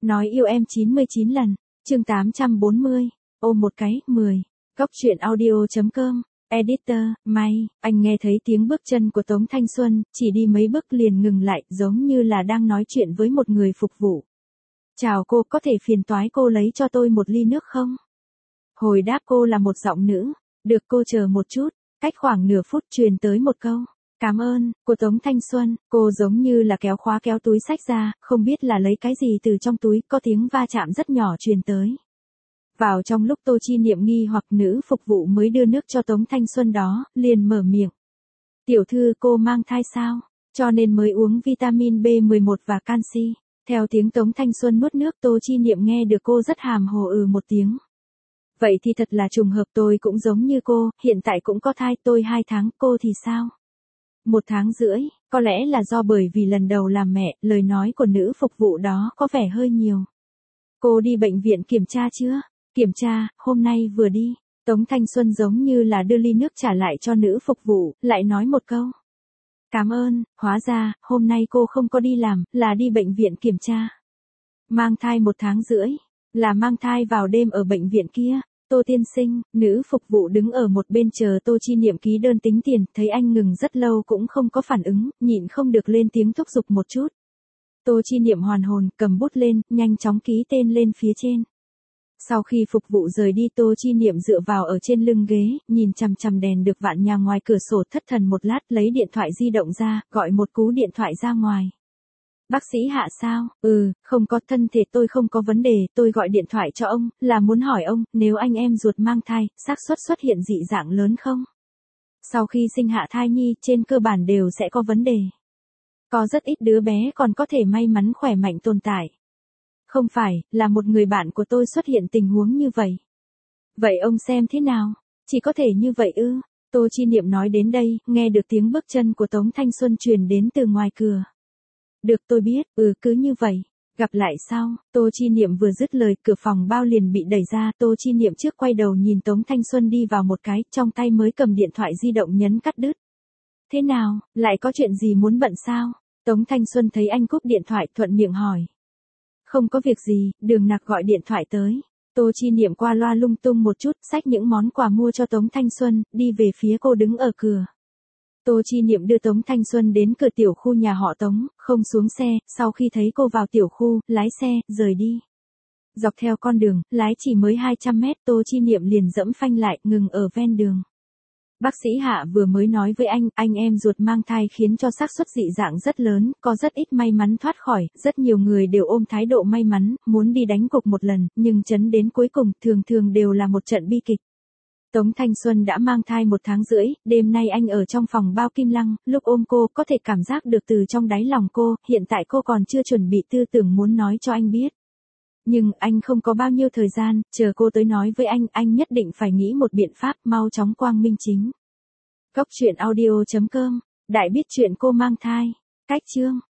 Nói yêu em 99 lần. Chương 840. Ôm một cái, 10. Góc truyện audio.com. Editor, May, anh nghe thấy tiếng bước chân của Tống Thanh Xuân, chỉ đi mấy bước liền ngừng lại, giống như là đang nói chuyện với một người phục vụ. Chào cô, có thể phiền toái cô lấy cho tôi một ly nước không? Hồi đáp cô là một giọng nữ. Được, cô chờ một chút. Cách khoảng nửa phút truyền tới một câu. Cảm ơn, của Tống Thanh Xuân. Cô giống như là kéo khóa kéo túi xách ra, không biết là lấy cái gì từ trong túi, có tiếng va chạm rất nhỏ truyền tới. Vào trong lúc Tô Chi Niệm nghi hoặc nữ phục vụ mới đưa nước cho Tống Thanh Xuân đó, liền mở miệng. Tiểu thư, cô mang thai sao? Cho nên mới uống vitamin B11 và canxi. Theo tiếng Tống Thanh Xuân nuốt nước, Tô Chi Niệm nghe được cô rất hàm hồ một tiếng. Vậy thì thật là trùng hợp, tôi cũng giống như cô, hiện tại cũng có thai, tôi 2 tháng, cô thì sao? 1 tháng rưỡi, có lẽ là do bởi vì lần đầu làm mẹ, lời nói của nữ phục vụ đó có vẻ hơi nhiều. Cô đi bệnh viện kiểm tra chưa? Kiểm tra, hôm nay vừa đi. Tống Thanh Xuân giống như là đưa ly nước trả lại cho nữ phục vụ, lại nói một câu. Cảm ơn, hóa ra, hôm nay cô không có đi làm, là đi bệnh viện kiểm tra. Mang thai 1 tháng rưỡi, là mang thai vào đêm ở bệnh viện kia. Tô tiên sinh, nữ phục vụ đứng ở một bên chờ Tô Chi Niệm ký đơn tính tiền, thấy anh ngừng rất lâu cũng không có phản ứng, nhịn không được lên tiếng thúc giục một chút. Tô Chi Niệm hoàn hồn, cầm bút lên, nhanh chóng ký tên lên phía trên. Sau khi phục vụ rời đi, Tô Chi Niệm dựa vào ở trên lưng ghế, nhìn chằm chằm đèn được vạn nhà ngoài cửa sổ, thất thần một lát, lấy điện thoại di động ra, gọi một cú điện thoại ra ngoài. Bác sĩ Hạ sao? Không có, thân thể tôi không có vấn đề, tôi gọi điện thoại cho ông, là muốn hỏi ông, nếu anh em ruột mang thai, xác suất xuất hiện dị dạng lớn không? Sau khi sinh hạ thai nhi, trên cơ bản đều sẽ có vấn đề. Có rất ít đứa bé còn có thể may mắn khỏe mạnh tồn tại. Không phải, là một người bạn của tôi xuất hiện tình huống như vậy. Vậy ông xem thế nào? Chỉ có thể như vậy ư? Tô Chi Niệm nói đến đây, nghe được tiếng bước chân của Tống Thanh Xuân truyền đến từ ngoài cửa. Được, tôi biết, cứ như vậy. Gặp lại sau, Tô Chi Niệm vừa dứt lời, cửa phòng bao liền bị đẩy ra, Tô Chi Niệm trước quay đầu nhìn Tống Thanh Xuân đi vào một cái, trong tay mới cầm điện thoại di động nhấn cắt đứt. Thế nào, lại có chuyện gì muốn bận sao? Tống Thanh Xuân thấy anh cúp điện thoại, thuận miệng hỏi. Không có việc gì, Đường Nặc gọi điện thoại tới. Tô Chi Niệm qua loa lung tung một chút, xách những món quà mua cho Tống Thanh Xuân, đi về phía cô đứng ở cửa. Tô Chi Niệm đưa Tống Thanh Xuân đến cửa tiểu khu nhà họ Tống, không xuống xe, sau khi thấy cô vào tiểu khu, lái xe, rời đi. Dọc theo con đường, lái chỉ mới 200 mét, Tô Chi Niệm liền dẫm phanh lại, ngừng ở ven đường. Bác sĩ Hạ vừa mới nói với anh em ruột mang thai khiến cho xác suất dị dạng rất lớn, có rất ít may mắn thoát khỏi, rất nhiều người đều ôm thái độ may mắn, muốn đi đánh cuộc một lần, nhưng chấn đến cuối cùng, thường thường đều là một trận bi kịch. Tống Thanh Xuân đã mang thai 1 tháng rưỡi, đêm nay anh ở trong phòng bao kim lăng, lúc ôm cô, có thể cảm giác được từ trong đáy lòng cô, hiện tại cô còn chưa chuẩn bị tư tưởng muốn nói cho anh biết. Nhưng anh không có bao nhiêu thời gian, chờ cô tới nói với anh nhất định phải nghĩ một biện pháp mau chóng quang minh chính. Góc truyện audio.com, Đại biết chuyện cô mang thai. Cách chương.